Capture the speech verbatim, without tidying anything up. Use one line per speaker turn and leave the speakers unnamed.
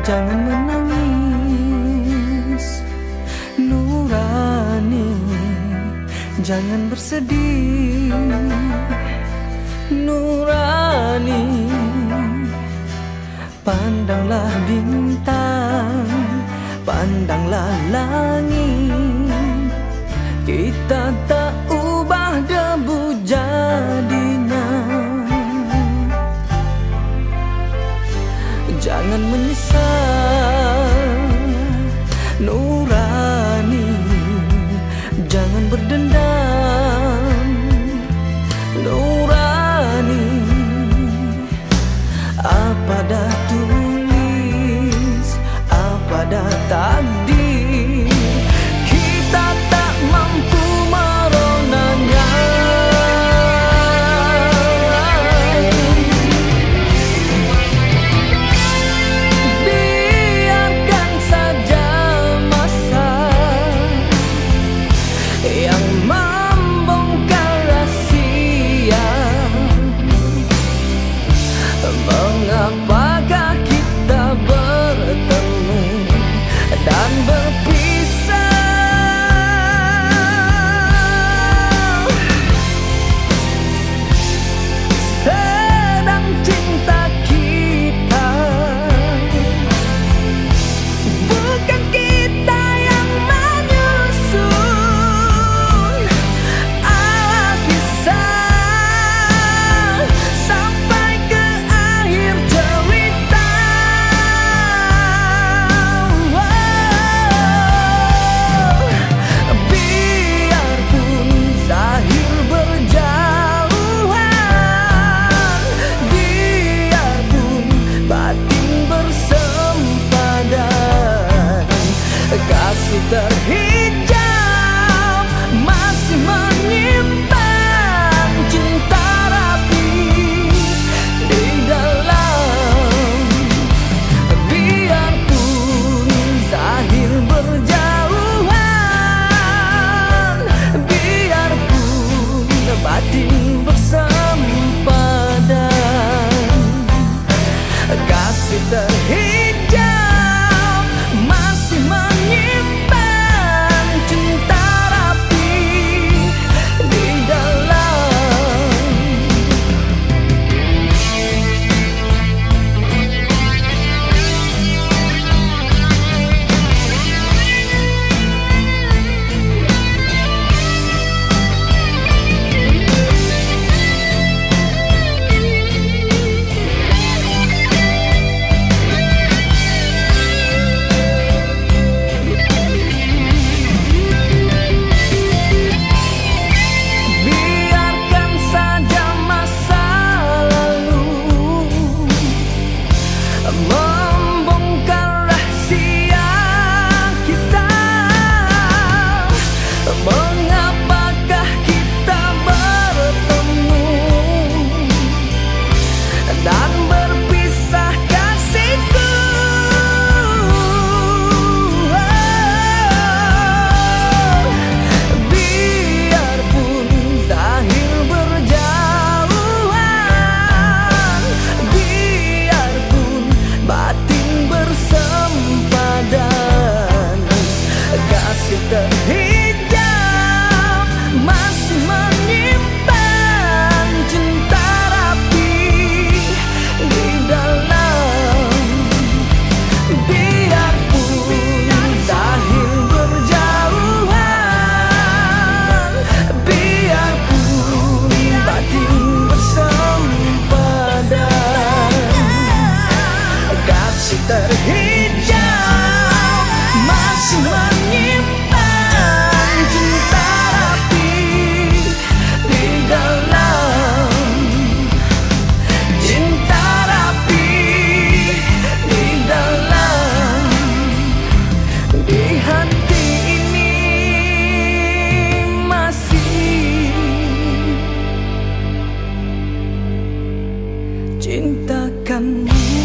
jangan menangis. Nurani, jangan bersedih. Nurani, pandanglah bintang, pandanglah langit. Kita tak ubah debu jadinya. Jangan menyesal, Nurani, jangan berdendam. Nurani, apa dah tulis, apa dah takdir, kita tak mampu meronanya. Biarkan saja masa yang membongkar rahasia. Mengapakah kita bertemu dan berpisah? Sedang cinta kita, bukan kita yang menyusun ala kisah sampai ke akhir cerita. Biarpun zahir berjauhan, biarpun batin bersempadan, kasih terhijab masih menyimpan cinta rapi di dalam. Biarpun zahir berjauhan, biarpun batin bersempadan, kasih terhijab masih menyimpan cinta rapi di dalam. Biarkan saja masa lalu membongkar rahasia kita. Mengapakah kita bertemu dan berpisah kasihku? Biarpun zahir berjauhan, biarpun batin bersempadan, kasih terhijab masih menyimpan cinta rapi di dalam. Biarpun zahir berjauhan, biarpun batin bersempadan, kasih terhijab masih menyimpan cinta rapi di dalam. Cinta rapi di dalam, di hati ini masih cintakanmu.